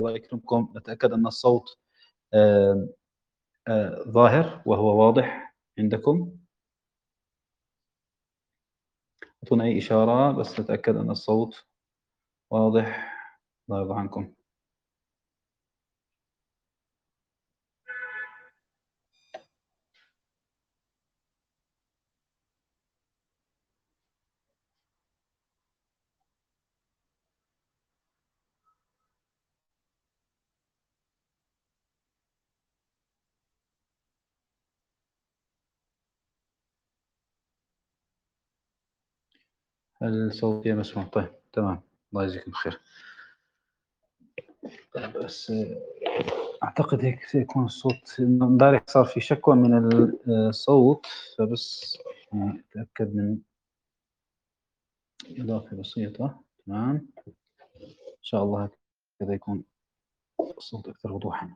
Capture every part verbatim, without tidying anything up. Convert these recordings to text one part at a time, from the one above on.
الله يكرمكم نتأكد أن الصوت آه آه ظاهر وهو واضح عندكم. أعطونا أي إشارة بس نتأكد أن الصوت واضح. الله يرضى عنكم. الصوت مسموع؟ طيب تمام، الله يجزيكم خير. بس أعتقد هيك سيكون الصوت. امبارح صار في شكوى من الصوت، فبس أتأكد من إضافة بسيطة. تمام إن شاء الله كذا يكون الصوت أكثر وضوحا.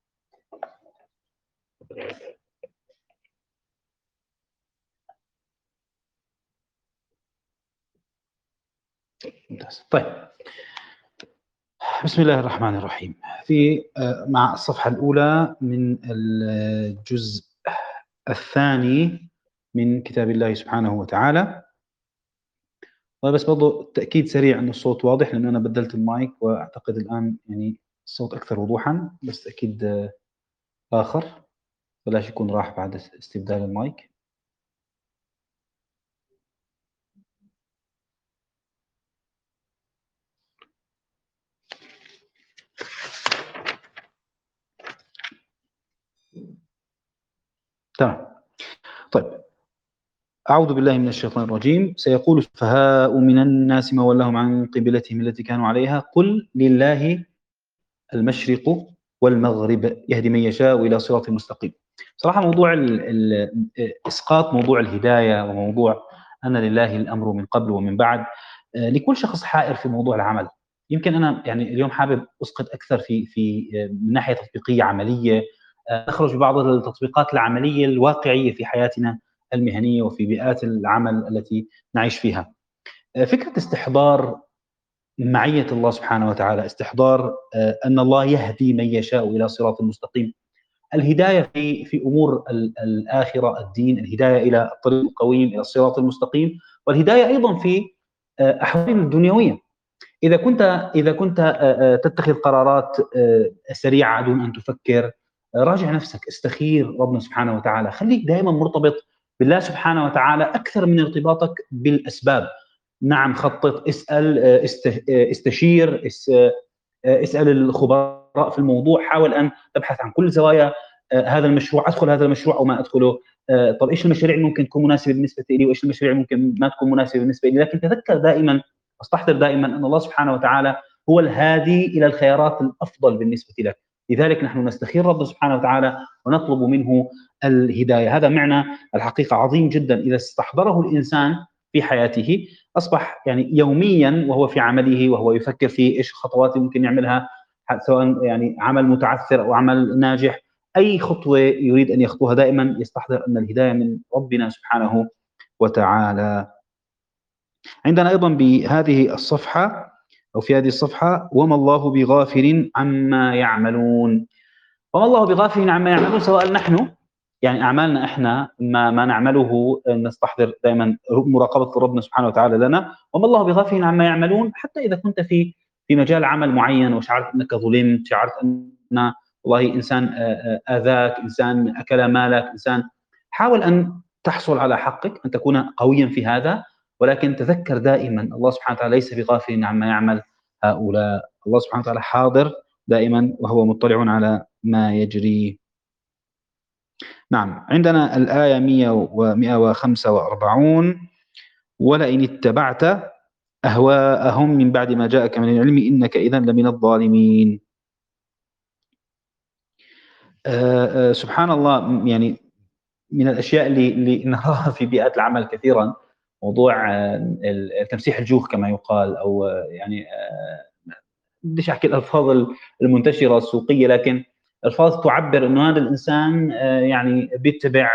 ممتاز. طيب بسم الله الرحمن الرحيم. في مع الصفحة الأولى من الجزء الثاني من كتاب الله سبحانه وتعالى. بس برضو تأكيد سريع أن الصوت واضح، لأن أنا بدلت المايك وأعتقد الآن يعني الصوت أكثر وضوحا، بس تأكيد آخر بلاش يكون راح بعد استبدال المايك. تمام. طيب أعوذ بالله من الشيطان الرجيم. سيقول السفهاء من الناس ما ولاهم عن قبلتهم التي كانوا عليها قل لله المشرق والمغرب يهدي من يشاء إلى صراط مستقيم. صراحة موضوع ال ال إسقاط موضوع الهداية وموضوع أن لله الأمر من قبل ومن بعد لكل شخص حائر في موضوع العمل. يمكن أنا يعني اليوم حابب أسقط أكثر في في من ناحية تطبيقية عملية، نخرج ببعض التطبيقات العملية الواقعية في حياتنا المهنية وفي بيئات العمل التي نعيش فيها. فكرة استحضار معية الله سبحانه وتعالى، استحضار أن الله يهدي من يشاء إلى صراط مستقيم. الهداية في في أمور الآخرة، الدين، الهداية إلى الطريق القويم، إلى الصراط المستقيم، والهداية أيضا في أحوالنا الدنيوية. إذا كنت إذا كنت تتخذ قرارات سريعة دون أن تفكر، راجع نفسك، استخير ربنا سبحانه وتعالى، خليك دائما مرتبط بالله سبحانه وتعالى أكثر من ارتباطك بالأسباب. نعم، خطط، اسأل، استشير، اسأل الخبراء في الموضوع، حاول أن تبحث عن كل زوايا هذا المشروع، أدخل هذا المشروع أو ما أدخله. طب إيش المشاريع اللي ممكن تكون مناسبة بالنسبة لي وإيش المشاريع اللي ممكن ما تكون مناسبة بالنسبة لي. لكن تذكر دائما، واستحضر دائما أن الله سبحانه وتعالى هو الهادي إلى الخيارات الأفضل بالنسبة لك. لذلك نحن نستخير رب سبحانه وتعالى ونطلب منه الهداية. هذا معنى الحقيقة عظيم جدا إذا استحضره الإنسان في حياته، أصبح يعني يوميا وهو في عمله وهو يفكر في إيش الخطوات ممكن يعملها، سواء يعني عمل متعثر أو عمل ناجح، أي خطوة يريد أن يخطوها دائما يستحضر أن الهداية من ربنا سبحانه وتعالى. عندنا أيضا بهذه الصفحة أو في هذه الصفحة وما الله بغافل عما يعملون. وما الله بغافل عما يعملون، سواء نحن يعني أعمالنا إحنا ما, ما نعمله نستحضر دائما مراقبة ربنا سبحانه وتعالى لنا. وما الله بغافل عما يعملون، حتى إذا كنت في في مجال عمل معين وشعرت أنك ظلمت، شعرت أن والله إنسان آذاك، إنسان أكل مالك، إنسان، حاول أن تحصل على حقك، أن تكون قويا في هذا، ولكن تذكر دائما الله سبحانه وتعالى ليس بغافل عما يعمل هؤلاء. الله سبحانه وتعالى حاضر دائما وهو مطلع على ما يجري. نعم، عندنا الآية مئة وخمسة وأربعين ولئن اتبعت أهواءهم من بعد ما جاءك من العلم إنك إذا لمن الظالمين. آآ آآ سبحان الله، يعني من الأشياء اللي, اللي نراها في بيئات العمل كثيرا موضوع تمسيح الجوخ كما يقال، أو يعني بديش أحكي الألفاظ المنتشرة السوقية، لكن ألفاظ تعبر أنه هذا الإنسان يعني بيتبع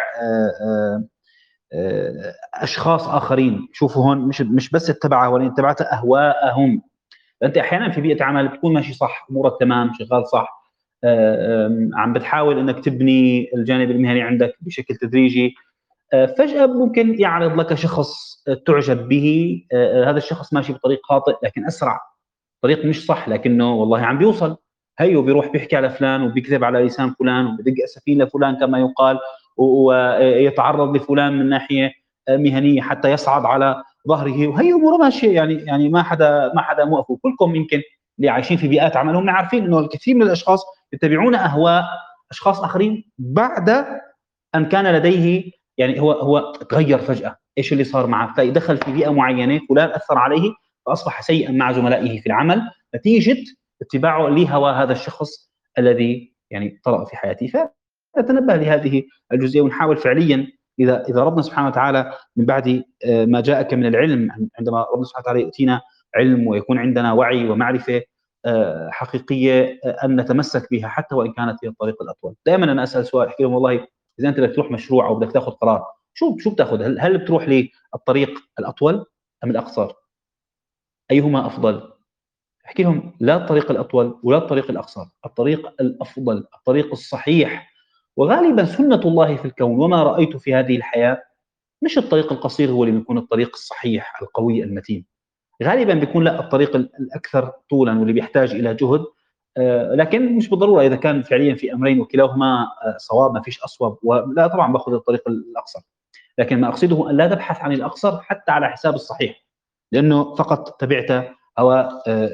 أشخاص آخرين. شوفوا هون، مش مش بس اتبع، ولكن اتبعت أهواءهم. فأنت أحيانًا في بيئة عمل بتكون ماشي صح، أمورك تمام، شغال صح، آآ، آمم، عم بتحاول إنك تبني الجانب المهني عندك بشكل تدريجي، آآ، فجأة ممكن يعرض لك شخص تعجب به، آآ، هذا الشخص ماشي بطريق خاطئ لكن أسرع، طريق مش صح لكنه والله عم بيوصل، هيو بيروح بيحكي على فلان وبيكذب على لسان فلان وبدق أسفين لفلان كما يقال، ويتعرض لفلان من ناحية مهنية حتى يصعد على ظهره، وهي أموره ماشية، يعني يعني ما حدا ما حدا موقفه. كلكم يمكن اللي عايشين في بيئات عمل هم عارفين إنه الكثير من الأشخاص يتبعون أهواء أشخاص آخرين بعد أن كان لديه، يعني هو هو تغير فجأة، إيش اللي صار معه؟ تلاقي دخل في بيئة معينة، فلان أثر عليه فأصبح سيئا مع زملائه في العمل نتيجة اتباعه لهوى هذا الشخص الذي يعني طرأ في حياته. فنتنبه لهذه الجزئية ونحاول فعليا، إذا إذا ربنا سبحانه وتعالى من بعد ما جاءك من العلم، عندما ربنا سبحانه وتعالى يؤتينا علم ويكون عندنا وعي ومعرفة حقيقية، أن نتمسك بها حتى وإن كانت هي الطريق الأطول. دائما أنا أسأل سؤال، أحكي لهم والله إذا أنت بدك تروح مشروع أو بدك تاخذ قرار، شو شو بتاخذ؟ هل, هل بتروح للطريق الأطول أم الأقصر؟ أيهما أفضل؟ احكي لهم لا الطريق الأطول ولا الطريق الأقصر، الطريق الأفضل، الطريق الصحيح. وغالبا سنة الله في الكون وما رأيت في هذه الحياة، مش الطريق القصير هو اللي بيكون الطريق الصحيح القوي المتين، غالبا بيكون لا الطريق الأكثر طولا واللي بيحتاج إلى جهد، آه لكن مش بالضرورة إذا كان فعليا في أمرين وكلاهما آه صواب، ما فيش أصوب، ولا طبعا باخذ الطريق الأقصر. لكن ما أقصده أن لا تبحث عن الأقصر حتى على حساب الصحيح، لأنه فقط تبعت هوى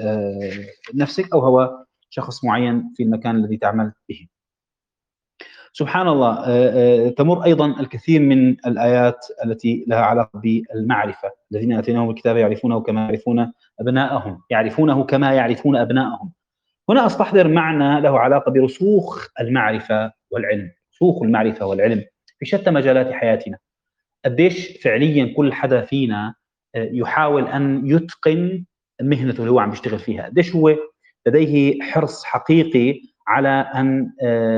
نفسك أو هوى شخص معين في المكان الذي تعمل به. سبحان الله، تمر أيضا الكثير من الآيات التي لها علاقة بالمعرفة. الذين آتيناهم الكتاب يعرفونه كما يعرفون أبناءهم، يعرفونه كما يعرفون أبناءهم. هنا أستحضر معنى له علاقة برسوخ المعرفة والعلم، رسوخ المعرفة والعلم في شتى مجالات حياتنا. قديش فعليا كل حدا فينا يحاول أن يتقن مهنته اللي هو عم بيشتغل فيها، قديش هو لديه حرص حقيقي على أن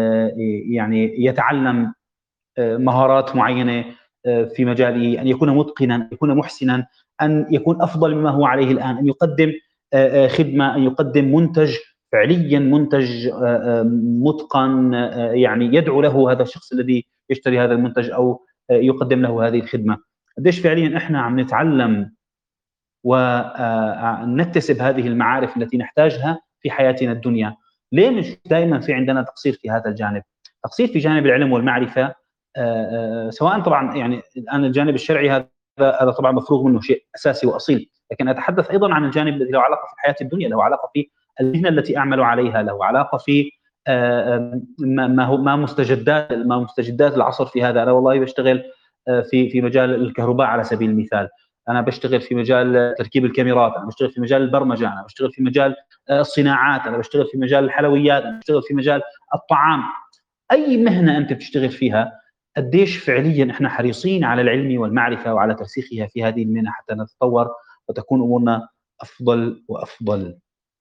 يعني يتعلم مهارات معينة في مجاله، أن يكون متقنا، أن يكون محسنا، أن يكون أفضل مما هو عليه الآن، أن يقدم خدمة، أن يقدم منتج فعليا منتج متقن، يعني يدعو له هذا الشخص الذي يشتري هذا المنتج أو يقدم له هذه الخدمة. قديش فعليا إحنا عم نتعلم ونكتسب هذه المعارف التي نحتاجها في حياتنا الدنيا. ليه مش دائما في عندنا تقصير في هذا الجانب؟ تقصير في جانب العلم والمعرفة، سواء طبعا يعني الآن الجانب الشرعي هذا هذا طبعا مفروغ منه، شيء أساسي وأصيل، لكن أتحدث أيضا عن الجانب الذي له علاقة في الحياة الدنيا، له علاقة في المهنة التي أعمل عليها، له علاقة في ما هو ما مستجدات ما مستجدات العصر في هذا. أنا والله بشتغل في في مجال الكهرباء على سبيل المثال، أنا بشتغل في مجال تركيب الكاميرات، أنا بشتغل في مجال البرمجة، أنا بشتغل في مجال الصناعات، أنا بشتغل في مجال الحلويات، أنا بشتغل في مجال الطعام. أي مهنة أنت بتشتغل فيها، قديش فعليا إحنا حريصين على العلم والمعرفة وعلى ترسيخها في هذه المهنة حتى نتطور وتكون أمورنا أفضل وأفضل.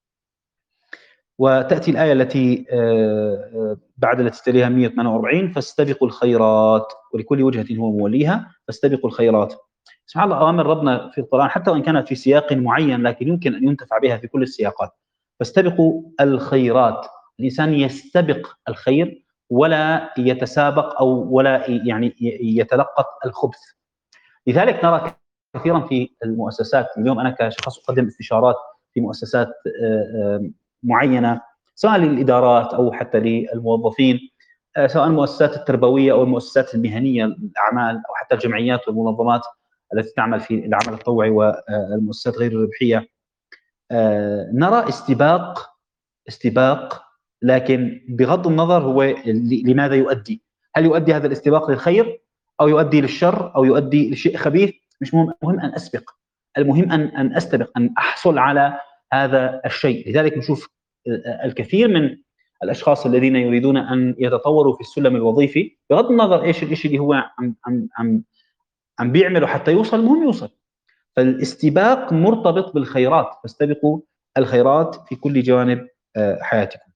وتأتي الآية التي بعد التي تليها مئة وثمانية وأربعين: فاستبقوا الخيرات ولكل وجهة هو موليها فاستبقوا الخيرات. سبحان الله، أوامر ربنا في القرآن حتى وإن كانت في سياق معين لكن يمكن أن ينتفع بها في كل السياقات. فاستبقوا الخيرات، الإنسان يستبق الخير ولا يتسابق أو ولا يعني يتلقط الخبث. لذلك نرى كثيرا في المؤسسات اليوم، أنا كشخص أقدم استشارات في مؤسسات معينة سواء للإدارات أو حتى للموظفين، سواء المؤسسات التربوية أو المؤسسات المهنية الأعمال أو حتى الجمعيات والمنظمات التي تعمل في العمل التطوعي والمؤسسات غير الربحية، نرى استباق استباق لكن بغض النظر هو لماذا يؤدي. هل يؤدي هذا الاستباق للخير أو يؤدي للشر أو يؤدي لشيء خبيث؟ مش مهم، المهم أن أسبق، المهم أن أن أستبق، أن أحصل على هذا الشيء. لذلك نشوف الكثير من الاشخاص الذين يريدون ان يتطوروا في السلم الوظيفي بغض النظر ايش الشيء اللي هو عم عم عم عم بيعمله حتى يوصل، المهم يوصل. فالاستباق مرتبط بالخيرات، فاستبقوا الخيرات في كل جوانب حياتكم.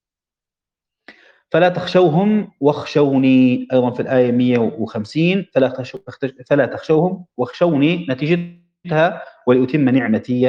فلا تخشوهم واخشوني، ايضا في الايه مئة وخمسين: فلا فلا تخشوهم واخشوني، نتيجتها ولأتم نعمتي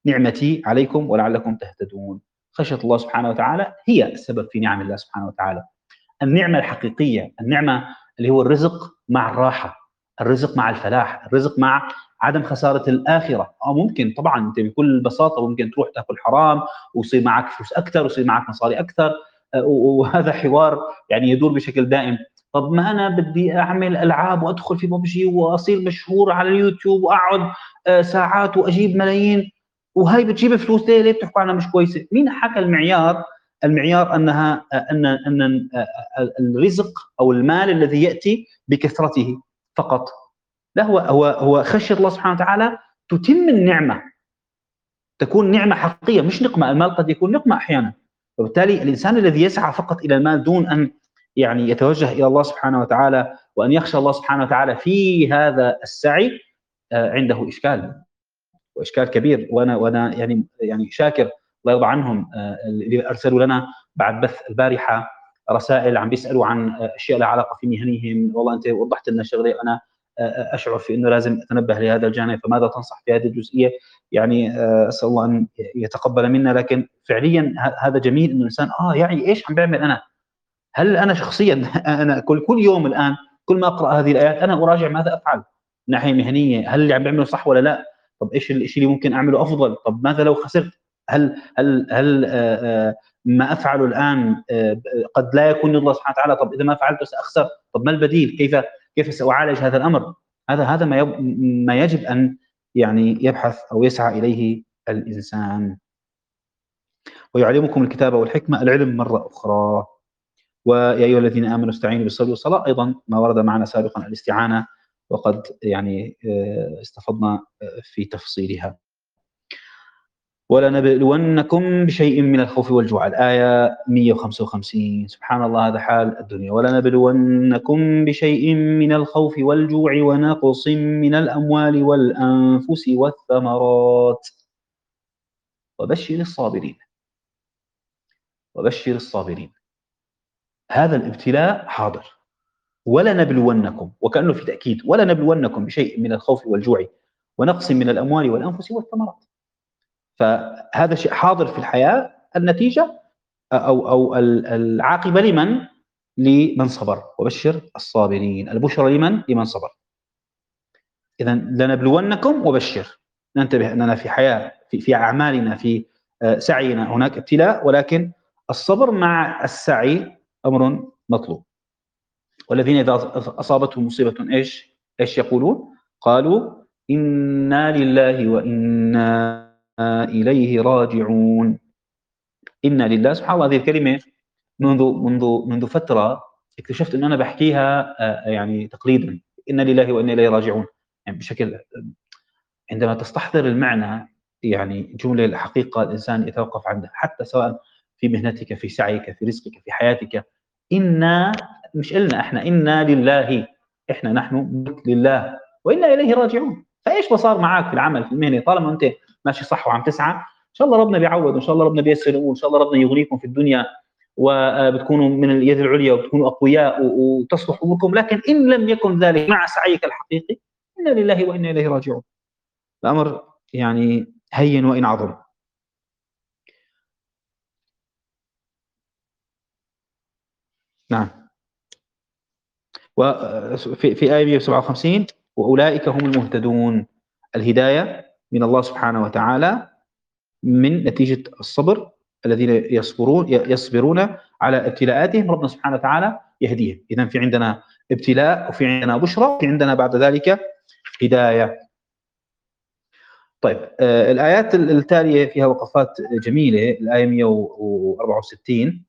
نعمتي عليكم ولعلكم تهتدون. خشية الله سبحانه وتعالى هي السبب في نعم الله سبحانه وتعالى. النعمة الحقيقية، النعمة اللي هو الرزق مع الراحة، الرزق مع الفلاح، الرزق مع عدم خسارة الآخرة. أو ممكن طبعًا أنت بكل بساطة ممكن تروح تاكل حرام ويصير معك فلوس أكثر ويصير معك مصاري أكثر، آآ وهذا حوار يعني يدور بشكل دائم. طب ما أنا بدي أعمل ألعاب وأدخل في ببجي وأصير مشهور على اليوتيوب وأقعد آآ ساعات وأجيب ملايين، وهاي بتجيب فلوس، ليه ليه بتحكوا عنها مش كويسة؟ مين حكى المعيار؟ المعيار أنها أن أن الرزق أو المال الذي يأتي بكثرته فقط. لا، هو هو هو خشية الله سبحانه وتعالى تتم النعمة، تكون نعمة حقيقية مش نقمة. المال قد يكون نقمة أحيانا، وبالتالي الإنسان الذي يسعى فقط إلى المال دون أن يعني يتوجه إلى الله سبحانه وتعالى وأن يخشى الله سبحانه وتعالى في هذا السعي عنده إشكال، وإشكال كبير. وأنا وأنا يعني يعني شاكر الله يرضى عنهم اللي أرسلوا لنا بعد بث البارحة رسائل عم بيسألوا عن أشياء لها علاقة في مهنيهم. والله أنت وضحت لنا شغلة أنا أشعر في أنه لازم أتنبه لهذا الجانب، فماذا تنصح في هذه الجزئية؟ يعني أسأل الله أن يتقبل منا. لكن فعليا هذا جميل إنه الإنسان آه يعني إيش عم بعمل أنا؟ هل أنا شخصيا أنا كل كل يوم الآن كل ما أقرأ هذه الآيات أنا أراجع ماذا أفعل من ناحية مهنية، هل اللي عم بعمله صح ولا لا؟ طب إيش الشيء اللي ممكن أعمله أفضل؟ طب ماذا لو خسرت؟ هل هل هل آآ آآ ما أفعله الآن آآ قد لا يكون لله سبحانه وتعالى، طب إذا ما فعلته سأخسر، طب ما البديل؟ كيف كيف سأعالج هذا الأمر؟ هذا هذا ما يب ما يجب أن يعني يبحث أو يسعى إليه الإنسان. ويعلمكم الكتاب والحكمة، العلم مرة أخرى. ويا أيها الذين آمنوا استعينوا بالصبر والصلاة، أيضا ما ورد معنا سابقا الاستعانة، وقد يعني استفضنا في تفصيلها. ولنبلونكم بشيء من الخوف والجوع، الآية مئة وخمسة وخمسين. سبحان الله، هذا حال الدنيا. ولنبلونكم بشيء من الخوف والجوع ونقص من الأموال والأنفس والثمرات وبشر الصابرين وبشر الصابرين. هذا الابتلاء حاضر. ولنبلونكم، وكأنه في تأكيد، ولنبلونكم بشيء من الخوف والجوع ونقص من الأموال والأنفس والثمرات. فهذا شيء حاضر في الحياة. النتيجة أو أو العاقبة لمن؟ لمن صبر. وبشر الصابرين، البشرى لمن؟ لمن صبر. إذا لنبلونكم وبشر، ننتبه أننا في حياة في, في أعمالنا في سعينا هناك ابتلاء، ولكن الصبر مع السعي أمر مطلوب. والذين إذا أصابتهم مصيبة إيش إيش يقولون؟ قالوا إنا لله وإنا إليه راجعون. إنا لله، سبحان الله، هذه الكلمة منذ منذ منذ فترة اكتشفت أن أنا بحكيها يعني تقليدا، إنا لله وإنا إليه راجعون، يعني بشكل عندما تستحضر المعنى يعني جملة الحقيقة الإنسان يتوقف عندها، حتى سواء في مهنتك، في سعيك، في رزقك، في حياتك. إنا مش إلنا إحنا، إنا لله، إحنا نحن لله وإنا إليه راجعون. فإيش بصار معك في العمل في المهنة طالما أنت ماشي صح وعم تسعى، إن شاء الله ربنا بيعوض، وإن شاء الله ربنا بيسر الأمور، إن شاء الله ربنا يغنيكم في الدنيا وبتكونوا من اليد العليا وبتكونوا أقوياء وتصلح أموركم. لكن إن لم يكن ذلك مع سعيك الحقيقي، إنا لله وإنا إليه راجعون. الأمر يعني هين وإن عظم. نعم. وفي في آية مئة وسبعة وخمسين وأولئك هم المهتدون. الهداية من الله سبحانه وتعالى من نتيجة الصبر. الذين يصبرون يصبرون على ابتلاءاتهم ربنا سبحانه وتعالى يهديهم. إذن في عندنا ابتلاء وفي عندنا بشرى وفي عندنا بعد ذلك هداية. طيب، آه الآيات التالية فيها وقفات جميلة. الآية مئة وأربعة وستين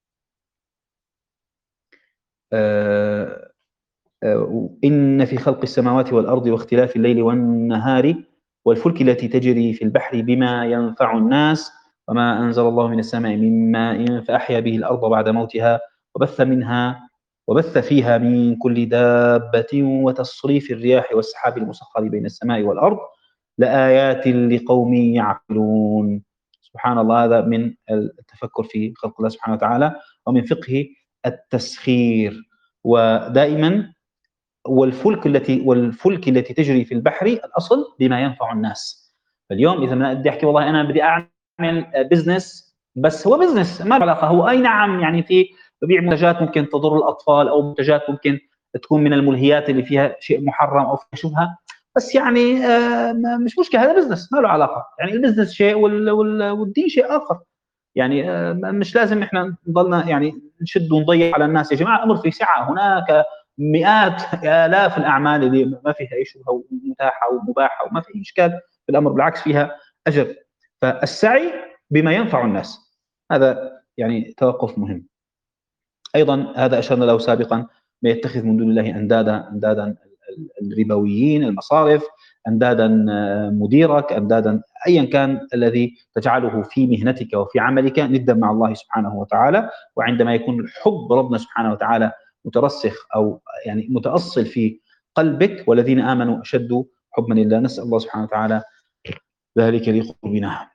آه إن في خلق السماوات والأرض واختلاف الليل والنهار والفلك التي تجري في البحر بما ينفع الناس وما أنزل الله من السماء من ماء فأحيا به الأرض بعد موتها وبث منها وبث فيها من كل دابة وتصريف الرياح والسحاب المسخر بين السماء والأرض لآيات لقوم يعقلون. سبحان الله، هذا من التفكر في خلق الله سبحانه وتعالى ومن فقه التسخير. ودائما والفلك التي والفلك التي تجري في البحر الأصل بما ينفع الناس. فاليوم إذا أنا بدي أحكي والله أنا بدي أعمل بزنس، بس هو بزنس ما له علاقة، هو أي نعم يعني في ببيع منتجات ممكن تضر الأطفال أو منتجات ممكن تكون من الملهيات اللي فيها شيء محرم أو فيها شبهة، بس يعني آه مش مشكلة، هذا بزنس ما له علاقة، يعني البزنس شيء وال وال والدين شيء آخر. يعني آه مش لازم احنا نضلنا يعني نشد ونضيع على الناس، يا جماعة الأمر في سعة، هناك مئات آلاف الأعمال اللي ما فيها أي شبهة ومتاحة ومباحة وما في إشكال في الأمر، بالعكس فيها أجر. فالسعي بما ينفع الناس هذا يعني توقف مهم. أيضا هذا أشرنا له سابقا، ما يتخذ من دون الله أندادا، أندادا الربويين، المصارف، أندادا مديرك، أندادا أيا كان الذي تجعله في مهنتك وفي عملك ندا مع الله سبحانه وتعالى. وعندما يكون حب ربنا سبحانه وتعالى مترسخ أو يعني متأصل في قلبك، والذين آمنوا أشد حبا لله، نسأل الله سبحانه وتعالى ذلك لقلوبنا.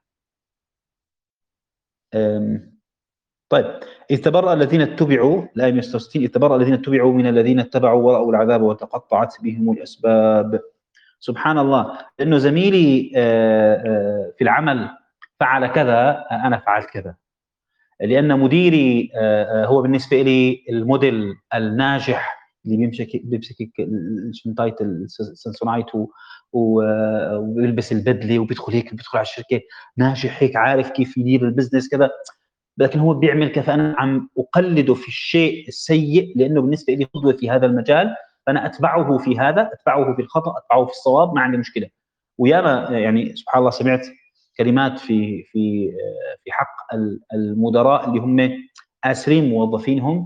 طيب، إذ تبرأ الذين اتبعوا، الآية مئة وستة وستين، إذ تبرأ الذين اتبعوا من الذين اتبعوا ورأوا العذاب وتقطعت بهم الأسباب. سبحان الله، لأنه زميلي في العمل فعل كذا أنا فعلت كذا، لأن مديري هو بالنسبة لي الموديل الناجح اللي بيمسك بيمسك الشنطاية السنسونايت وبيلبس البدلة وبيدخل هيك بيدخل على الشركة ناجح هيك عارف كيف يدير البزنس كذا، لكن هو بيعمل كيف أنا عم أقلده في الشيء السيء، لأنه بالنسبة لي قدوة في هذا المجال، فأنا أتبعه في هذا، أتبعه في الخطأ، أتبعه في الصواب، ما عندي مشكلة. وياما يعني سبحان الله سمعت كلمات في في في حق المدراء اللي هم آسرين موظفينهم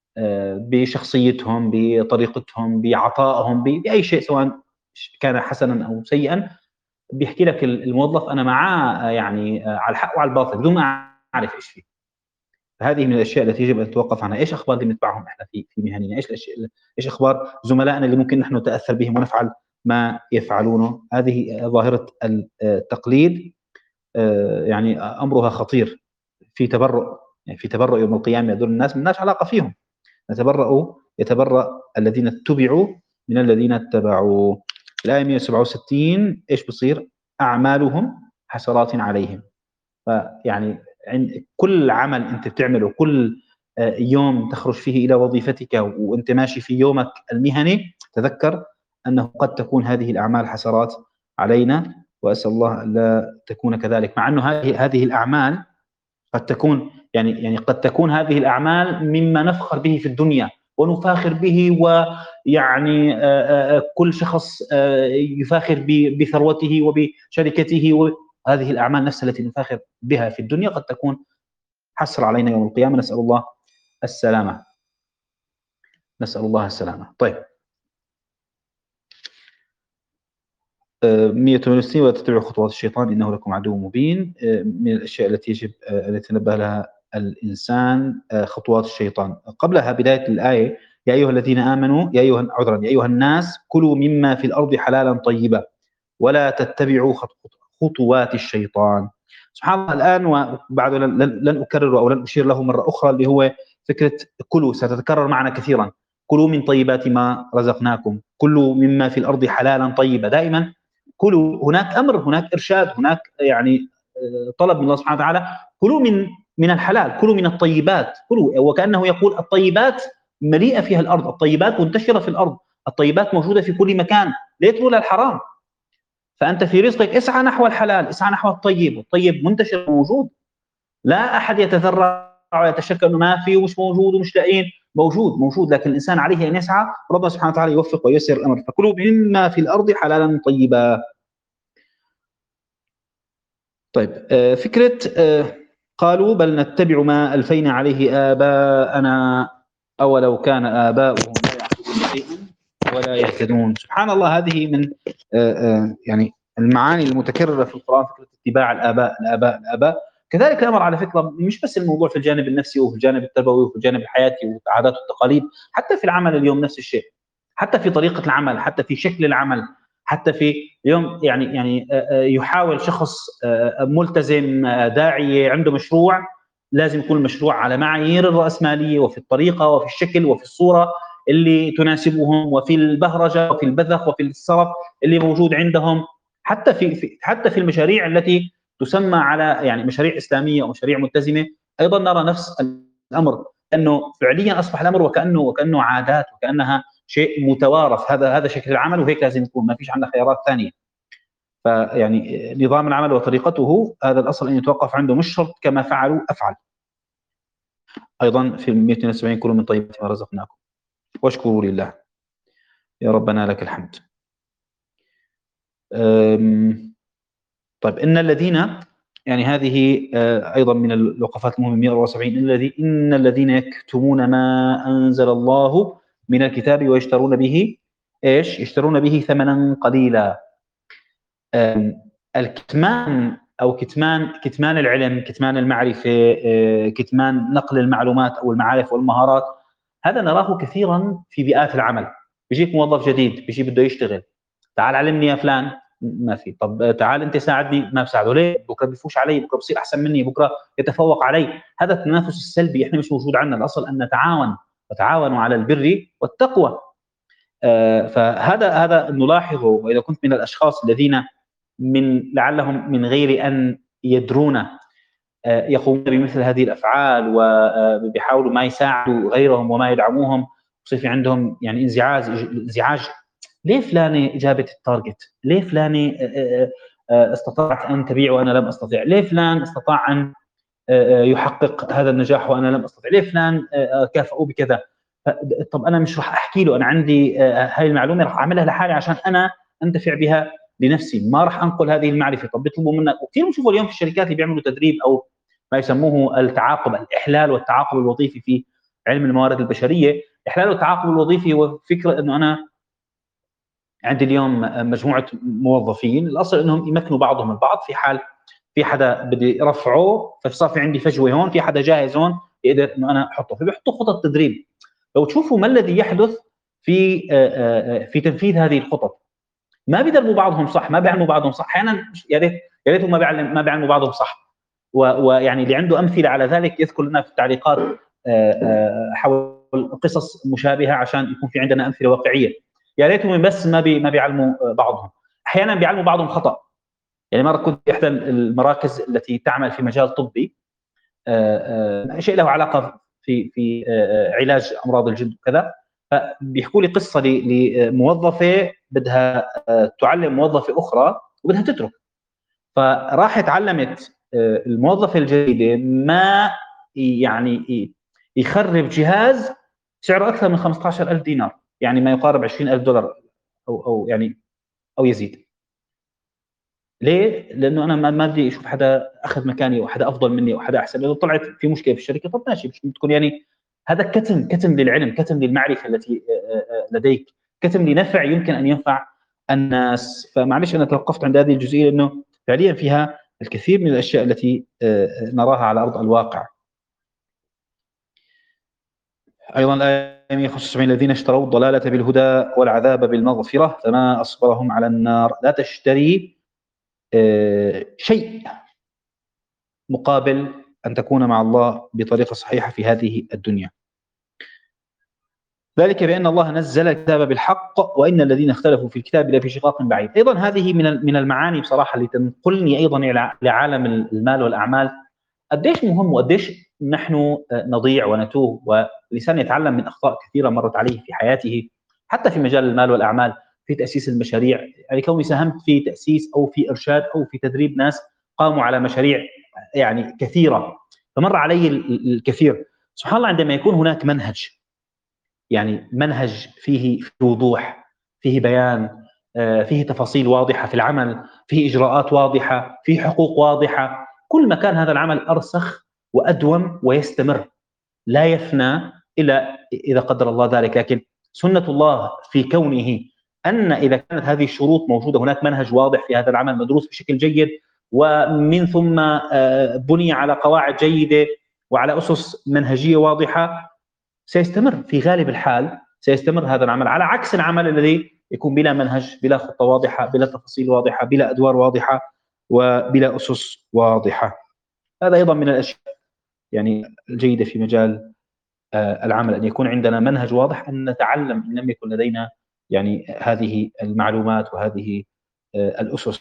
بشخصيتهم، بطريقتهم، بعطائهم، بأي شيء سواء كان حسنا أو سيئا، بيحكي لك الموظف أنا معاه يعني على الحق وعلى الباطل بدون ما أعرف إيش فيه. هذه من الاشياء التي يجب ان نتوقف عنها. ايش اخبار اللي بنتبعهم احنا في في مهننا؟ ايش الاشياء، ايش اخبار زملائنا اللي ممكن نحن نتاثر بهم ونفعل ما يفعلونه؟ هذه ظاهره التقليد يعني امرها خطير، في تبرؤ، يعني في تبرؤ يوم القيامه، هذول الناس مالناش علاقه فيهم. نتبرأ يتبرأ الذين اتبعوا من الذين اتبعوا. الآية مئة وسبعة وستين ايش بصير؟ اعمالهم حسرات عليهم. فيعني كل عمل انت بتعمله، كل يوم تخرج فيه الى وظيفتك وانت ماشي في يومك المهني، تذكر انه قد تكون هذه الاعمال حسرات علينا، واسال الله لا تكون كذلك. مع انه هذه هذه الاعمال قد تكون يعني يعني قد تكون هذه الاعمال مما نفخر به في الدنيا ونفاخر به، ويعني كل شخص يفاخر بثروته وبشركته، وهذه الأعمال نفسها التي نفاخر بها في الدنيا قد تكون حسرة علينا يوم القيامة، نسأل الله السلامة، نسأل الله السلامة. طيب، مئة وثمانية وستين ولا تتبعوا خطوات الشيطان إنه لكم عدو مبين. من الأشياء التي يجب أن يتنبه لها الإنسان خطوات الشيطان. قبلها بداية الآية يا أيها الذين آمنوا، يا أيها عذرا يا أيها الناس كلوا مما في الأرض حلالا طيبا ولا تتبعوا خطوات الشيطان. سبحان الله، الآن وبعد لن, لن أكرر أو لن أشير له مرة أخرى، اللي هو فكرة كلوا، ستتكرر معنا كثيرا. كلوا من طيبات ما رزقناكم، كلوا مما في الأرض حلالا طيبا، دائما كلوا. هناك أمر، هناك إرشاد، هناك يعني طلب من الله سبحانه وتعالى، كلوا من من الحلال، كلوا من الطيبات، كلوا. وكأنه يقول الطيبات مليئة فيها الأرض، الطيبات منتشرة في الأرض، الطيبات موجودة في كل مكان، لا تقول الحرام. فأنت في رزقك اسعى نحو الحلال، اسعى نحو الطيب، والطيب منتشر موجود، لا أحد يتذرع ويتشكى أنه ما في ومش موجود ومش لاقين، موجود موجود، لكن الإنسان عليه أن يسعى، ربنا سبحانه وتعالى يوفق وييسر الأمر. فكلوا مما في الأرض حلالا طيبا. طيب، فكرة قالوا بل نتبع ما ألفينا عليه آباءنا أولو كان آباؤهم لا يعقلون شيئا ولا يهتدون. سبحان الله، هذه من يعني المعاني المتكررة في القرآن، فكرة اتباع الآباء الآباء الآباء. كذلك الأمر على فكرة مش بس الموضوع في الجانب النفسي وفي الجانب التربوي وفي الجانب الحياتي والعادات والتقاليد، حتى في العمل اليوم نفس الشيء، حتى في طريقة العمل، حتى في شكل العمل، حتى في اليوم يعني يعني يحاول شخص ملتزم داعية عنده مشروع، لازم يكون المشروع على معايير الرأسمالية وفي الطريقة وفي الشكل وفي الصورة اللي تناسبهم، وفي البهرجة وفي البذخ وفي السرف اللي موجود عندهم، حتى في, في حتى في المشاريع التي تسمى على يعني مشاريع إسلامية أو مشاريع ملتزمة، أيضا نرى نفس الأمر، أنه فعليا أصبح الأمر وكأنه وكأنه عادات، وكأنها شيء متوارث، هذا هذا شكل العمل وهيك لازم يكون، ما فيش عندنا خيارات ثانية. فيعني نظام العمل وطريقته هذا الأصل أن يتوقف عنده، مش شرط كما فعلوا أفعل. أيضا في مئة واثنين وسبعين كلوا من طيبات ما رزقناكم واشكروا لله. يا ربنا لك الحمد. طيب إن الذين، يعني هذه أيضا من الوقفات المهمة مئة وأربعة وسبعين، الذي إن الذين يكتمون ما أنزل الله من الكتاب ويشترون به إيش؟ يشترون به ثمنا قليلا. الكتمان أو كتمان كتمان العلم، كتمان المعرفة، كتمان نقل المعلومات أو المعارف والمهارات، هذا نراه كثيرا في بيئات العمل. بيجيك موظف جديد بيجي بده يشتغل، تعال علمني يا فلان، ما في. طب تعال انت ساعدني، ما بساعده. ليه؟ بكره بيفوش علي، بكره بصير احسن مني، بكره يتفوق علي. هذا التنافس السلبي احنا مش موجود عندنا. الاصل ان نتعاون، وتعاونوا على البر والتقوى. آه فهذا هذا نلاحظه. واذا كنت من الاشخاص الذين من لعلهم من غير ان يدرون آه يقومون بمثل هذه الافعال، وبيحاولوا ما يساعدوا غيرهم وما يدعموهم، يصير في عندهم يعني انزعاج انزعاج ليه فلانة جابت التارجت؟ ليه فلانة استطاعت أن تبيع وأنا لم أستطيع؟ ليه فلان استطاع أن يحقق هذا النجاح وأنا لم أستطيع؟ ليه فلان كافئوا بكذا؟ طب أنا مش راح أحكي له، أنا عندي هاي المعلومة راح أعملها لحالي عشان أنا أنتفع بها لنفسي، ما راح أنقل هذه المعرفة. طب بيطلبوا منك، وكثير بنشوفوا اليوم في الشركات اللي بيعملوا تدريب أو ما يسموه التعاقب، الإحلال والتعاقب الوظيفي في علم الموارد البشرية. الإحلال والتعاقب الوظيفي هو فكرة أنه أنا عندي اليوم مجموعة موظفين، الأصل أنهم يمكنوا بعضهم البعض، في حال في حدا بدي رفعه فصار في عندي فجوة هون، في حدا جاهز هون يقدر أنه أنا أحطه، فبيحطوا خطط تدريب. لو تشوفوا ما الذي يحدث في في تنفيذ هذه الخطط، ما بيدربوا بعضهم صح، ما بيعلموا بعضهم صح. أحيانا يا ريت يا ريتهم ما بيعلم ما بيعلموا بعضهم صح. ويعني اللي عنده أمثلة على ذلك يذكر لنا في التعليقات حول قصص مشابهة عشان يكون في عندنا أمثلة واقعية. يا ريتهم بس ما بي ما بيعلموا بعضهم، احيانا بيعلموا بعضهم خطا. يعني مره كنت في احدى المراكز التي تعمل في مجال طبي، شيء له علاقه في في علاج امراض الجلد وكذا، فبيحكوا لي قصه لموظفه بدها تعلم موظفه اخرى وبدها تترك، فراحت علمت الموظفه الجديده ما يعني يخرب جهاز سعره اكثر من خمسة عشر ألف دينار، يعني ما يقارب عشرين ألف دولار او او يعني او يزيد. ليه؟ لانه انا ما بدي اشوف حدا اخذ مكاني او حدا افضل مني او حدا احسن. لو طلعت في مشكله في الشركه، طب ماشي، مش تكون يعني هذا كتم كتم للعلم، كتم للمعرفه التي لديك، كتم لنفع يمكن ان ينفع الناس. فمعلش انا توقفت عند هذه الجزئيه لانه فعليا فيها الكثير من الاشياء التي نراها على ارض الواقع. ايضا الايه مئة وخمسة وسبعين الذين اشتروا الضلاله بالهدى والعذاب بالمغفره فما اصبرهم على النار. لا تشتري شيء مقابل أن تكون مع الله بطريقة صحيحة في هذه الدنيا. ذلك بأن الله نزل الكتاب بالحق وإن الذين اختلفوا في الكتاب لفي شقاق بعيد. أيضا هذه من من المعاني بصراحة اللي تنقلني أيضا إلى لعالم المال والأعمال. قديش مهم وقديش نحن نضيع ونتوه، والإنسان يتعلم من أخطاء كثيرة مرت عليه في حياته، حتى في مجال المال والأعمال، في تأسيس المشاريع. يعني كوني ساهمت في تأسيس أو في إرشاد أو في تدريب ناس قاموا على مشاريع يعني كثيرة، فمر علي الكثير. سبحان الله، عندما يكون هناك منهج، يعني منهج فيه وضوح، فيه بيان، فيه تفاصيل واضحة في العمل، فيه إجراءات واضحة، فيه حقوق واضحة، كل ما كان هذا العمل أرسخ وأدوم ويستمر لا يفنى إلا إذا قدر الله ذلك. لكن سنة الله في كونه أن إذا كانت هذه الشروط موجودة، هناك منهج واضح في هذا العمل مدروس بشكل جيد، ومن ثم بني على قواعد جيدة وعلى أسس منهجية واضحة، سيستمر في غالب الحال، سيستمر هذا العمل، على عكس العمل الذي يكون بلا منهج، بلا خطة واضحة، بلا تفاصيل واضحة، بلا أدوار واضحة، وبلا أسس واضحة. هذا أيضا من الأشياء يعني الجيدة في مجال العمل، أن يكون عندنا منهج واضح، أن نتعلم إن لم يكن لدينا يعني هذه المعلومات وهذه الأسس.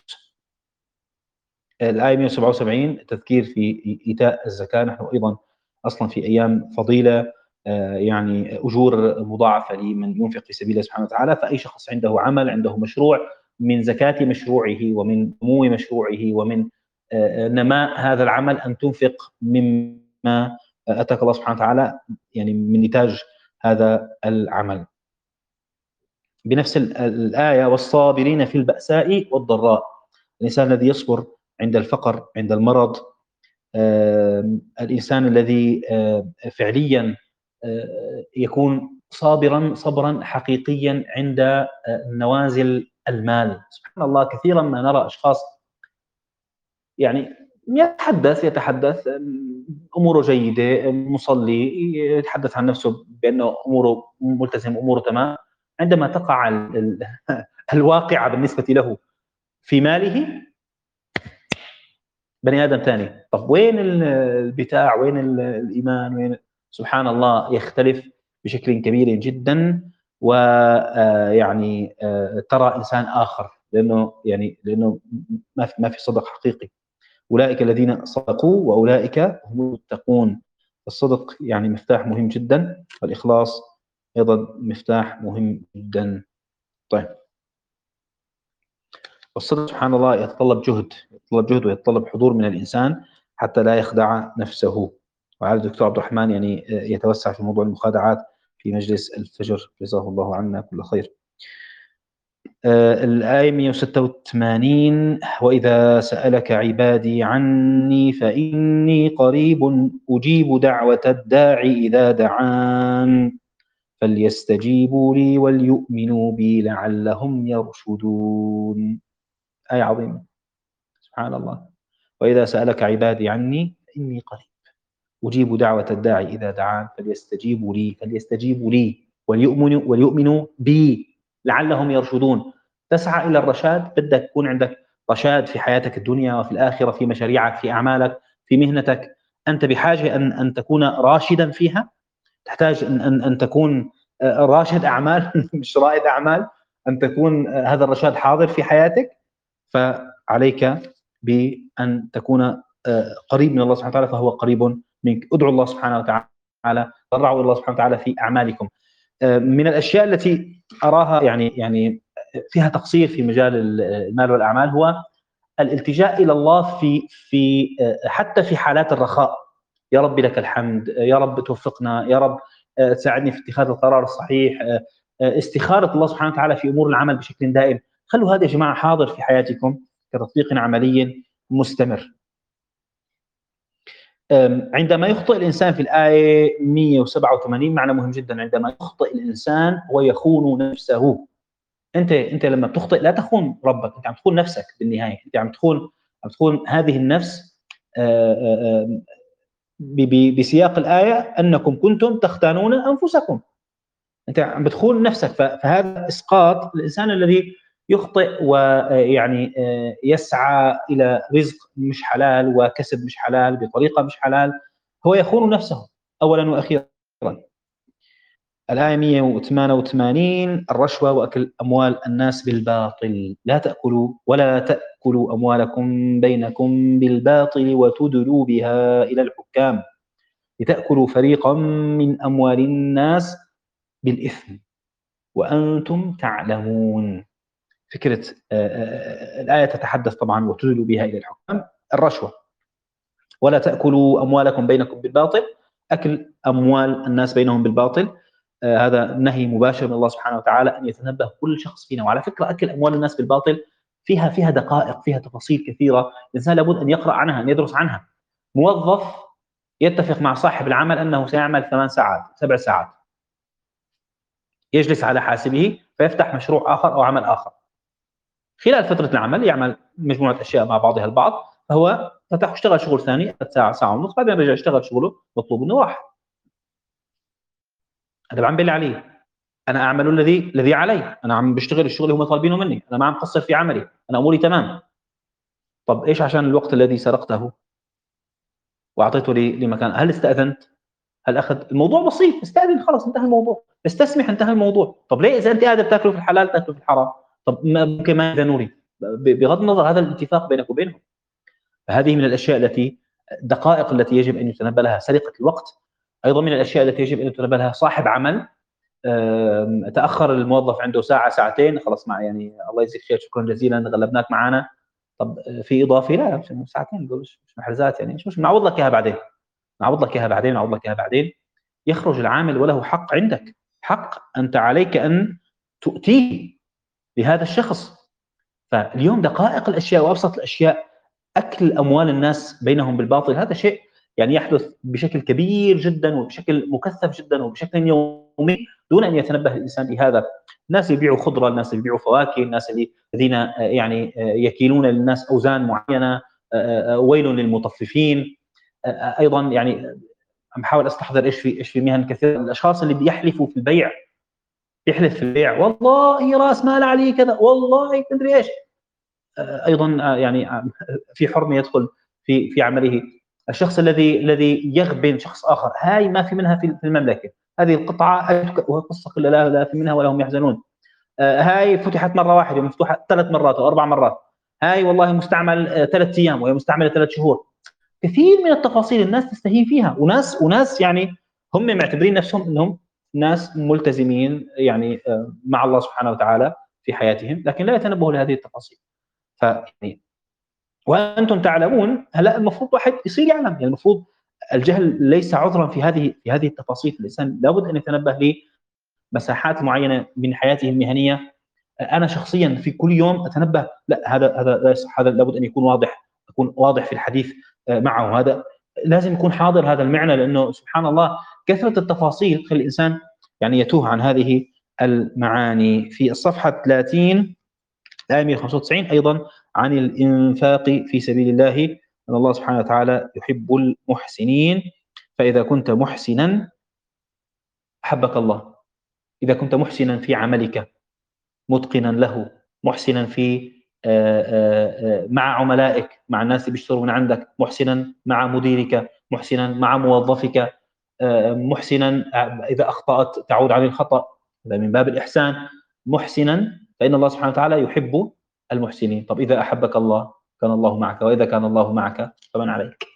الآية مئة وسبعة وسبعين تذكير في إيتاء الزكاة. نحن أيضا أصلا في أيام فضيلة، يعني أجور مضاعفة لمن ينفق في سبيل الله سبحانه وتعالى. فأي شخص عنده عمل، عنده مشروع، من زكاة مشروعه ومن نمو مشروعه ومن نماء هذا العمل أن تنفق مما أتاك الله سبحانه وتعالى، يعني من نتاج هذا العمل. بنفس الآية والصابرين في البأساء والضراء، الإنسان الذي يصبر عند الفقر، عند المرض، الإنسان الذي فعليا يكون صابرا صبرا حقيقيا عند نوازل المال. سبحان الله، كثيرا ما نرى أشخاص يعني يتحدث يتحدث أموره جيدة، مصلي، يتحدث عن نفسه بأنه أموره ملتزم، أموره تمام، عندما تقع الواقعة بالنسبة له في ماله بني آدم ثاني. طب وين البتاع، وين الإيمان، وين؟ سبحان الله، يختلف بشكل كبير جدا. ويعني ترى إنسان آخر، لأنه يعني لأنه ما في ما في صدق حقيقي. أولئك الذين صدقوا وأولئك هم المتقون. الصدق يعني مفتاح مهم جدا، والإخلاص أيضا مفتاح مهم جدا. طيب، والصدق سبحان الله يتطلب جهد، يتطلب جهد ويتطلب حضور من الإنسان حتى لا يخدع نفسه. وعلى الدكتور عبد الرحمن يعني يتوسع في موضوع المخادعات في مجلس الفجر، جزاه الله عنا كل خير. الآية مئة وستة وثمانين: وإذا سألك عبادي عني فإني قريب أجيب دعوة الداع إذا دعان فليستجيبوا لي وليؤمنوا بي لعلهم يرشدون. آية عظيمة، سبحان الله. وإذا سألك عبادي عني فإني قريب أجيب دعوة الداعي إذا دعان فليستجيبوا لي فليستجيبوا لي وليؤمنوا وليؤمنوا بي لعلهم يرشدون. تسعى إلى الرشاد، بدك يكون عندك رشاد في حياتك الدنيا وفي الآخرة، في مشاريعك، في أعمالك، في مهنتك. أنت بحاجة أن أن تكون راشدا فيها. تحتاج أن أن أن تكون راشد أعمال مش رائد أعمال، أن تكون هذا الرشاد حاضر في حياتك. فعليك بأن تكون قريب من الله سبحانه وتعالى، فهو قريب منك. ادعوا الله سبحانه وتعالى، تضرعوا الله سبحانه وتعالى في أعمالكم. من الأشياء التي أراها يعني يعني فيها تقصير في مجال المال والأعمال هو الالتجاء إلى الله في في حتى في حالات الرخاء. يا رب لك الحمد، يا رب توفقنا، يا رب تساعدني في اتخاذ القرار الصحيح، استخارة الله سبحانه وتعالى في أمور العمل بشكل دائم. خلوا هذا يا جماعة حاضر في حياتكم كتطبيق عملي مستمر. عندما يخطئ الإنسان في الآية مئة وسبعة وثمانين معنى مهم جدا. عندما يخطئ الإنسان ويخون نفسه. أنت أنت لما بتخطئ لا تخون ربك، أنت عم تخون نفسك بالنهاية. أنت عم تخون عم تخون هذه النفس. بسياق الآية أنكم كنتم تختانون أنفسكم، أنت عم بتخون نفسك. فهذا إسقاط الإنسان الذي يخطئ ويعني يسعى إلى رزق مش حلال وكسب مش حلال بطريقة مش حلال، هو يخون نفسه أولا وأخيرا. الآية مئة وثمانية وثمانين: الرشوة وأكل أموال الناس بالباطل. لا تأكلوا ولا تأكلوا أموالكم بينكم بالباطل وتدلوا بها إلى الحكام لتأكلوا فريقا من أموال الناس بالإثم وأنتم تعلمون. فكرة الآية تتحدث طبعا وتدلوا بها إلى الحكام الرشوة. ولا تأكلوا أموالكم بينكم بالباطل، أكل أموال الناس بينهم بالباطل. آه هذا نهي مباشر من الله سبحانه وتعالى أن يتنبه كل شخص فينا. وعلى فكرة أكل أموال الناس بالباطل فيها فيها دقائق، فيها تفاصيل كثيرة، الإنسان لابد أن يقرأ عنها، أن يدرس عنها. موظف يتفق مع صاحب العمل أنه سيعمل ثمان ساعات سبع ساعات، يجلس على حاسبه فيفتح مشروع آخر أو عمل آخر. خلال فترة العمل يعمل مجموعة أشياء مع بعضها البعض، فهو فتح اشتغل شغل ثاني ساعة ساعة ونص، بعدين رجع اشتغل شغله مطلوب منه راح. أنا بعمل عليه، أنا أعمل الذي الذي علي، أنا عم بشتغل الشغل اللي هم طالبينه مني، أنا ما عم قصر في عملي، أنا أموري تمام. طب إيش عشان الوقت الذي سرقته وأعطيته لمكان؟ هل استأذنت؟ هل أخذ؟ الموضوع بسيط، استأذن خلاص انتهى الموضوع، استسمح انتهى الموضوع. طب ليه إذا أنت قاعد بتاكله في الحلال تاكله في الحرام؟ طب ممكن ما يأذنوا لي، بغض النظر هذا الاتفاق بينك وبينهم. فهذه من الأشياء التي الدقائق التي يجب أن يتنبه لها، سرقة الوقت أيضًا من الأشياء التي يجب أن يتنبه لها. صاحب عمل آمم، تأخر الموظف عنده ساعة ساعتين، خلاص مع يعني الله يجزيك خير شكرًا جزيلًا غلبناك معانا، طب في إضافي؟ لا مش ساعتين دول مش مش محرزات يعني مش مشكلة نعوض لك إياها بعدين، نعوض لك إياها بعدين، نعوض لك إياها بعدين. يخرج العامل وله حق عندك، حق أنت عليك أن تؤتيه لهذا الشخص. فاليوم دقائق الأشياء وأبسط الأشياء، أكل أموال الناس بينهم بالباطل، هذا شيء يعني يحدث بشكل كبير جدًا وبشكل مكثف جدًا وبشكل يومي دون أن يتنبه الإنسان لهذا. الناس اللي يبيعوا خضرة، الناس اللي يبيعوا فواكه، الناس اللي الذين آآ يعني آآ يكيلون للناس أوزان معينة، آآ ويل للمطففين. أ أيضًا يعني عم باحاول أستحضر إيش في إيش في مهن كثيرة، الأشخاص اللي بيحلفوا في البيع، يحلف في البيع والله رأس مال عليه كذا، والله مدري إيش. آآ أيضًا آآ يعني آمم في حرمة يدخل في في عمله. الشخص الذي الذي يغبن شخص آخر، هاي ما في منها في في المملكة، هذه القطعة وقصة كلها لا لا في منها ولا هم يحزنون. آآ هاي فتحت مرة واحدة ومفتوحة ثلاث مرات أو أربع مرات، هاي والله مستعمل آآ ثلاث أيام وهي مستعملة ثلاث شهور. كثير من التفاصيل الناس تستهين فيها، وناس وناس يعني هم معتبرين نفسهم إنهم ناس ملتزمين يعني آآ مع الله سبحانه وتعالى في حياتهم، لكن لا يتنبهوا لهذه التفاصيل. فيعني وأنتم تعلمون هلأ المفروض واحد يصير يعلم، يعني المفروض الجهل ليس عذرًا في هذه في هذه التفاصيل، الإنسان لابد أن يتنبه لمساحات معينة من حياته المهنية. أنا شخصيًا في كل يوم أتنبه لأ هذا هذا لا يصح، هذا لابد أن يكون واضح، أكون واضح في الحديث آآ معه، هذا لازم يكون حاضر هذا المعنى، لأنه سبحان الله كثرة التفاصيل تخلي الإنسان يعني يتوه عن هذه المعاني. في الصفحة ثلاثين الآية مئة وخمسة وتسعين أيضًا عن الإنفاق في سبيل الله، أن الله سبحانه وتعالى يحب المحسنين، فإذا كنت محسنًا أحبك الله، إذا كنت محسنًا في عملك متقنًا له، محسنًا في آآ آآ مع عملائك، مع الناس اللي بيشتروا من عندك، محسنًا مع مديرك، محسنًا مع موظفك، آآ محسنًا إذا أخطأت تعود عن الخطأ، هذا من باب الإحسان. محسنًا فإن الله سبحانه وتعالى يحب المحسنين. طب إذا أحبك الله كان الله معك، وإذا كان الله معك فمن عليك.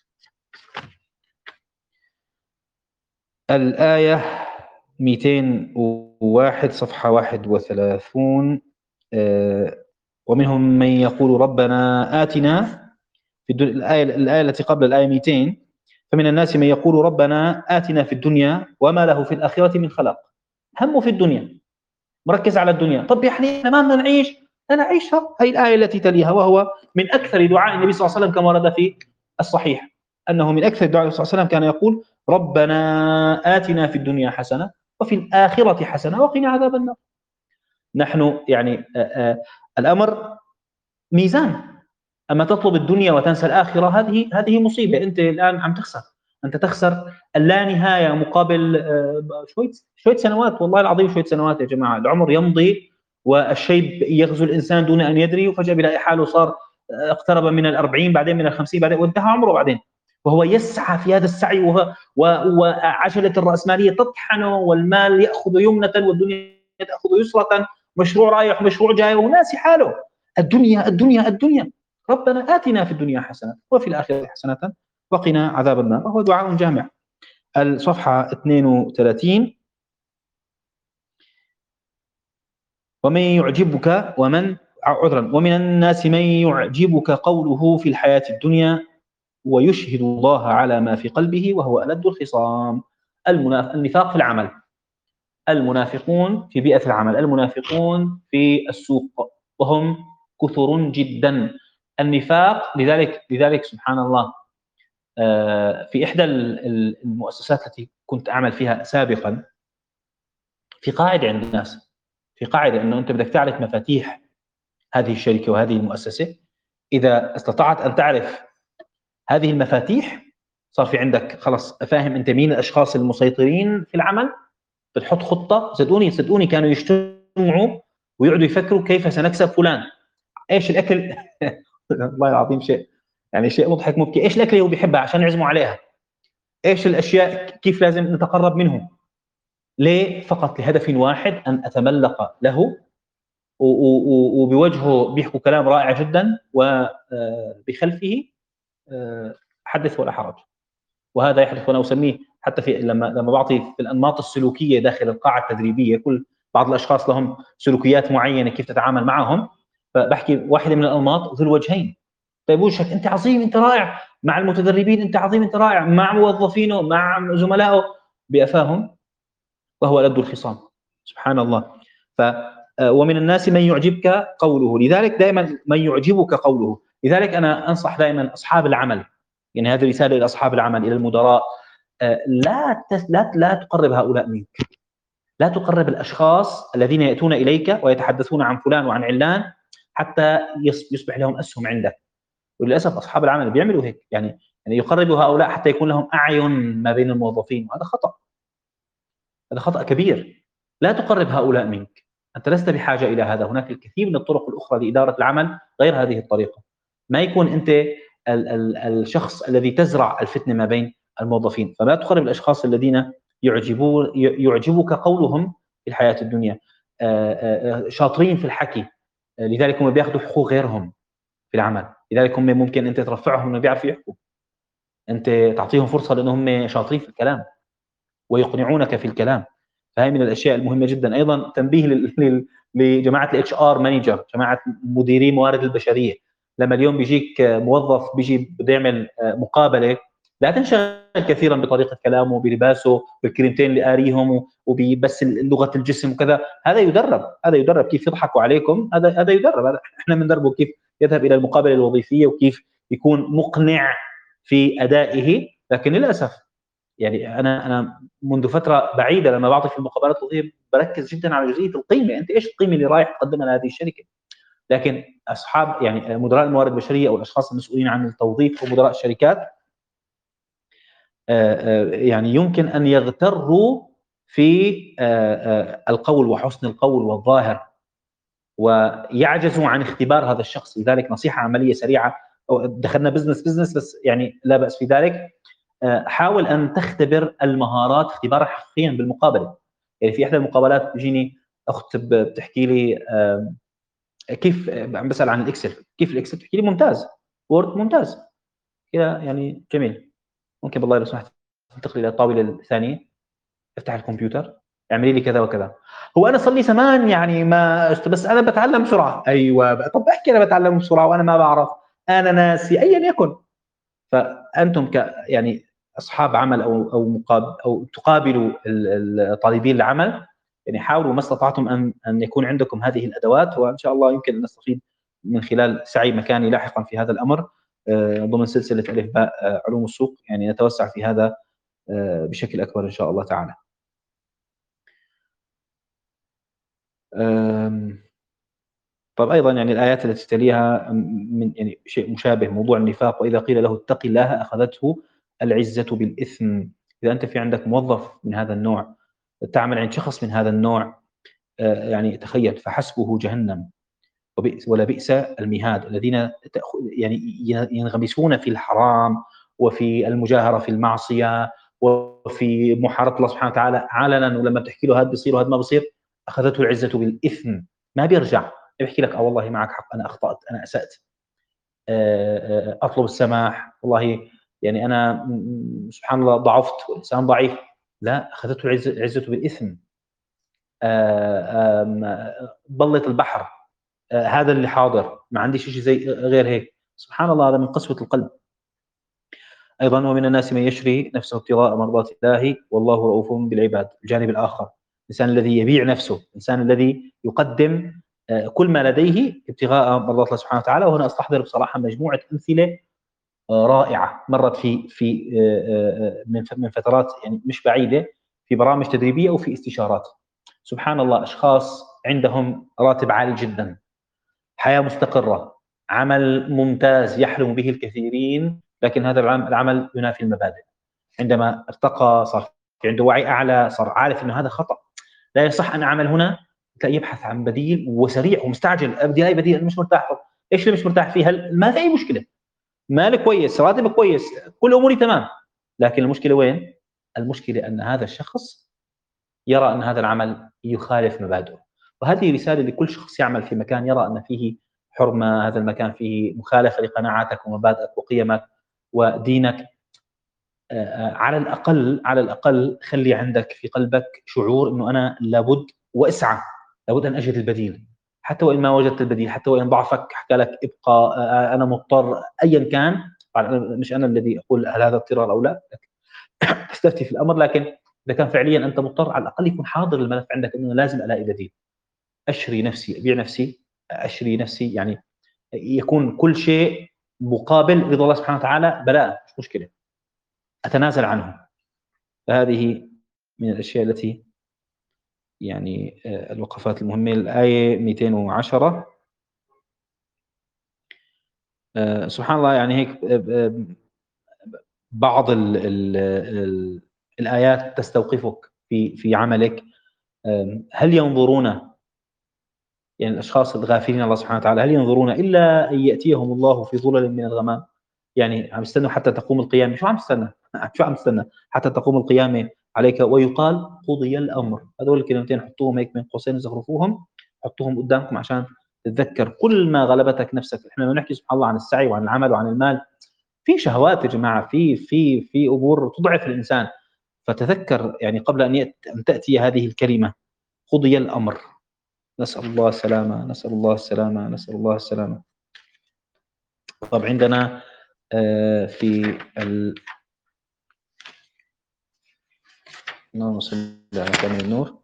الآية مئتين وواحد صفحة واحد وثلاثين آآ ومنهم من يقول ربنا آتنا في الد الآية الآية التي قبل الآية مئتين، فمن الناس من يقول ربنا آتنا في الدنيا وما له في الآخرة من خلاق. همه في الدنيا، مركز على الدنيا. طب يا حبيبي ما بدنا نعيش، نعيشها. هي الآية التي تليها، وهو من أكثر دعاء النبي صلى الله عليه وسلم كما ورد في الصحيح أنه من أكثر دعاء النبي صلى الله عليه وسلم كان يقول ربنا آتنا في الدنيا حسنة وفي الآخرة حسنة وقنا عذاب النار. نحن يعني آآ آآ الأمر ميزان، أما تطلب الدنيا وتنسى الآخرة هذه هذه مصيبة، أنت الآن عم تخسر، أنت تخسر اللانهاية مقابل آآ شوية شوية سنوات، والله العظيم شوية سنوات يا جماعة، العمر يمضي والشيب يغزو الإنسان دون أن يدري، وفجأة بيلاقي حاله صار اقترب من الأربعين بعدين من الخمسين بعدين وانتهى عمره بعدين، وهو يسعى في هذا السعي وه و وعجلة الرأسمالية تطحنه والمال يأخذ يمنة والدنيا تأخذ يسرة، مشروع رايح ومشروع جاي وناسي حاله. الدنيا الدنيا الدنيا. ربنا آتنا في الدنيا حسنة وفي الآخرة حسنة وقنا عذاب النار، وهو دعاء جامع. الصفحة اثنين وثلاثين ومن يعجبك ومن عذرا ومن الناس من يعجبك قوله في الحياة الدنيا ويشهد الله على ما في قلبه وهو ألد الخصام. المناف... النفاق في العمل، المنافقون في بيئة العمل، المنافقون في السوق، وهم كثر جدا. النفاق لذلك لذلك سبحان الله في إحدى المؤسسات التي كنت أعمل فيها سابقا في قاعدة عند الناس، في قاعدة أنه أنت بدك تعرف مفاتيح هذه الشركة وهذه المؤسسة. إذا استطعت أن تعرف هذه المفاتيح صار في عندك خلص فاهم أنت مين الأشخاص المسيطرين في العمل، بتحط خطة. صدقوني صدقوني كانوا يجتمعوا ويقعدوا يفكروا كيف سنكسب فلان، ايش الاكل والله العظيم شيء يعني شيء مضحك مبكي، ايش الاكل اللي هو بيحبها عشان نعزمه عليها، ايش الاشياء كيف لازم نتقرب منه. ليه؟ فقط لهدف واحد، ان اتملق له وبوجهه بيحكوا كلام رائع جدا، وبخلفه حدث ولا حرج. وهذا يحدث، وانا اسميه حتى في لما لما بعطي في الانماط السلوكيه داخل القاعه التدريبيه، كل بعض الاشخاص لهم سلوكيات معينه كيف تتعامل معهم، فبحكي واحده من الانماط ذو الوجهين. طيب وشك انت عظيم، انت رائع مع المتدربين، انت عظيم، انت رائع مع موظفينه، مع زملائه، بافاهم وهو لد الخصام. سبحان الله. ف ومن الناس من يعجبك قوله، لذلك دائما من يعجبك قوله. لذلك انا انصح دائما اصحاب العمل، يعني هذه رساله الى اصحاب العمل، الى المدراء، لا لا لا تقرب هؤلاء منك. لا تقرب الاشخاص الذين ياتون اليك ويتحدثون عن فلان وعن علان حتى يصبح لهم اسهم عندك. وللاسف اصحاب العمل بيعملوا هيك، يعني يعني يقربوا هؤلاء حتى يكون لهم اعين ما بين الموظفين، وهذا خطا. هذا خطأ كبير. لا تقرب هؤلاء منك، أنت لست بحاجة إلى هذا. هناك الكثير من الطرق الأخرى لإدارة العمل غير هذه الطريقة. ما يكون أنت ال ال الشخص الذي تزرع الفتنة ما بين الموظفين. فلا تقرب الأشخاص الذين يعجبون يعجبك قولهم في الحياة الدنيا، شاطرين في الحكي، لذلك هم بياخذوا حقوق غيرهم في العمل، لذلك هم ممكن أنت ترفعهم إنه بيعرفوا يحكوا، أنت تعطيهم فرصة لأنهم شاطرين في الكلام ويقنعونك في الكلام. فهي من الاشياء المهمه جدا. ايضا تنبيه لجماعه الاتش ار مانجر، جماعه مديري الموارد البشريه، لما اليوم بيجيك موظف بيجي بده يعمل مقابله، لا تنشغل كثيرا بطريقه كلامه، بلباسه، بالكلمتين اللي قاريهم، وبس لغه الجسم وكذا. هذا يدرب، هذا يدرب كيف يضحكوا عليكم، هذا هذا يدرب، هذا احنا بندربه كيف يذهب الى المقابله الوظيفيه وكيف يكون مقنع في ادائه. لكن للاسف يعني انا انا منذ فتره بعيده لما بعطي في المقابلات الوظيفيه بركز جدا على جزئيه القيمه، انت ايش القيمه اللي رايح تقدمها لهذه الشركه. لكن اصحاب يعني مدراء الموارد البشريه او الاشخاص المسؤولين عن التوظيف ومدراء الشركات يعني يمكن ان يغتروا في القول وحسن القول والظاهر، ويعجزوا عن اختبار هذا الشخص. لذلك نصيحه عمليه سريعه، دخلنا بزنس بزنس بس يعني لا باس في ذلك، حاول ان تختبر المهارات اختبارا حقيقيا بالمقابله. يعني في احدى المقابلات بيجيني اخت بتحكي لي كيف، عم بسال عن الاكسل، كيف الاكسل؟ بتحكي لي ممتاز، وورد ممتاز كذا، يعني جميل. ممكن بالله لو سمحت تنتقلي الى الطاوله الثانيه، افتح الكمبيوتر، اعملي لي كذا وكذا. هو انا صار لي زمان يعني ما، بس انا بتعلم بسرعه. ايوه طب احكي انا بتعلم بسرعه وانا ما بعرف، انا ناسي، ايا يكن. فانتم ك يعني اصحاب عمل او او مقابل او تقابلوا طالبين العمل، يعني حاولوا ما استطعتم ان ان يكون عندكم هذه الادوات، وان شاء الله يمكن ان نستفيد من خلال سعي مكاني لاحقا في هذا الامر ضمن سلسله الف باء علوم السوق، يعني نتوسع في هذا بشكل اكبر ان شاء الله تعالى. طب ايضا يعني الايات التي تليها من يعني شيء مشابه، موضوع النفاق، واذا قيل له اتق الله اخذته العزه بالاثم. اذا انت في عندك موظف من هذا النوع، تعمل عند شخص من هذا النوع، يعني تخيل فحسبه جهنم وبئس ولا بئس المهاد. الذين يعني ينغمسون في الحرام وفي المجاهره في المعصيه وفي محاربه الله سبحانه وتعالى علنا، ولما بتحكي له هذا بيصير وهذا ما بيصير اخذته العزه بالاثم، ما بيرجع بيحكي لك اه والله معك حق، انا اخطات، انا اسات، اطلب السماح، والله يعني انا سبحان الله ضعفت والانسان ضعيف. لا، اخذته العزه بالاثم. ضلت البحر، هذا اللي حاضر، ما عنديش شيء زي غير هيك. سبحان الله، هذا من قسوه القلب. ايضا ومن الناس من يشري نفسه ابتغاء مرضات الله والله رؤوف بالعباد. الجانب الاخر، الانسان الذي يبيع نفسه، الانسان الذي يقدم كل ما لديه ابتغاء مرضات الله سبحانه وتعالى. وهنا استحضر بصراحه مجموعه امثله رائعه مرت في في من فترات يعني مش بعيده، في برامج تدريبيه او في استشارات. سبحان الله، اشخاص عندهم راتب عالي جدا، حياه مستقره، عمل ممتاز يحلم به الكثيرين، لكن هذا العمل ينافي المبادئ. عندما ارتقى صار في عنده وعي اعلى، صار عارف انه هذا خطا، لا يصح ان اعمل هنا، تلاقيه يبحث عن بديل وسريع ومستعجل، بدي الاقي بديل، انا مش مرتاح. ايش اللي مش مرتاح فيه؟ هل ما في اي مشكله، مالك كويس، راتبك كويس، كل اموري تمام، لكن المشكله وين؟ المشكله ان هذا الشخص يرى ان هذا العمل يخالف مبادئه. وهذه رسالة لكل شخص يعمل في مكان يرى أن فيه حرمة، هذا المكان فيه مخالفة لقناعاتك ومبادئك وقيمك ودينك. آآ على الأقل، على الأقل خلّي عندك في قلبك شعور إنه أنا لابد واسعى، لابد أن أجد البديل، حتى وإن ما وجدت البديل، حتى وإن ضعفك حكى لك ابقى، آآ أنا مضطر أيًا كان. طبعًا مش أنا الذي أقول هل هذا اضطرار أو لا، تستفتي في الأمر، لكن إذا كان فعليًا أنت مضطر على الأقل يكون حاضر الملف عندك إنه لازم ألاقي بديل. أشري نفسي، أبيع نفسي، أشري نفسي، يعني يكون كل شيء مقابل رضا الله سبحانه وتعالى بلاء، مش مشكلة، أتنازل عنه. فهذه من الأشياء التي يعني آآ الوقفات المهمة. الآية مئتين وعشرة، آآ سبحان الله، يعني هيك ب ب بعض ال ال ال الآيات تستوقفك في في عملك. آمم هل ينظرون، يعني الأشخاص الغافلين الله سبحانه وتعالى، هل ينظرون إلا أن يأتيهم الله في ظلل من الغمام؟ يعني عم يستنوا حتى تقوم القيامة؟ شو عم تستنى؟ شو عم تستنى؟ حتى تقوم القيامة عليك ويقال قُضِيَ الأمر. هذول الكلمتين حطوهم هيك بين قوسين، زخرفوهم، حطوهم قدامكم عشان تتذكر كل ما غلبتك نفسك. إحنا لمّا نحكي سبحان الله عن السعي وعن العمل وعن المال، في شهوات يا جماعة، في في في أمور تضعف الإنسان. فتذكر يعني قبل أن يأت أن تأتي هذه الكلمة، قُضِيَ الأمر. نسأل الله السلامة، نسأل الله السلامة، نسأل الله السلامة. طب عندنا آآ في ال اللهم صل على كامل النور.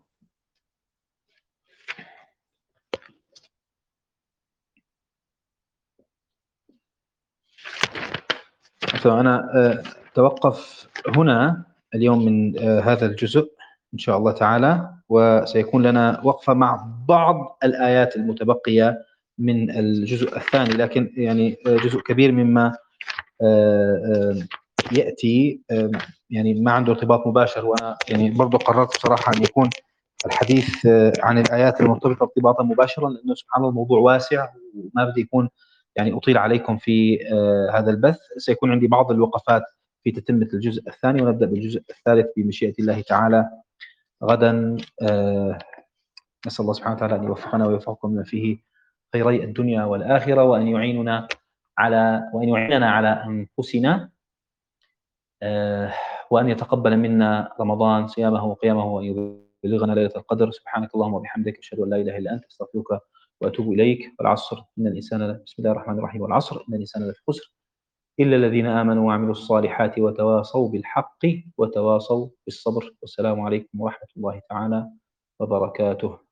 فأنا آآ أتوقف هنا اليوم من آآ هذا الجزء إن شاء الله تعالى، وسيكون لنا وقفة مع بعض الآيات المتبقية من الجزء الثاني، لكن يعني آآ جزء كبير مما آآ آآ يأتي آآ يعني ما عنده ارتباط مباشر. وأنا يعني برضه قررت بصراحة أن يكون الحديث آه، عن الآيات المرتبطة ارتباطا مباشرا، لأنه سبحان الله الموضوع واسع وما بدي يكون يعني أطيل عليكم في آه، هذا البث. سيكون عندي بعض الوقفات في تتمة الجزء الثاني، ونبدأ بالجزء الثالث بمشيئة الله تعالى غدا. آه، نسأل الله سبحانه وتعالى أن يوفقنا ويوفقكم لما فيه خيري الدنيا والآخرة، وأن يعيننا على وأن يعيننا على أنفسنا، آه، وأن يتقبل منا رمضان صيامه وقيامه، وأن يبلغنا ليلة القدر. سبحانك اللهم وبحمدك، أشهد أن لا إله إلا أنت، أستغفرك وأتوب إليك. والعصر إن الإنسان، بسم الله الرحمن الرحيم، والعصر إن الإنسان لفي خسر إلا الذين آمنوا وعملوا الصالحات وتواصوا بالحق وتواصوا بالصبر. والسلام عليكم ورحمة الله تعالى وبركاته.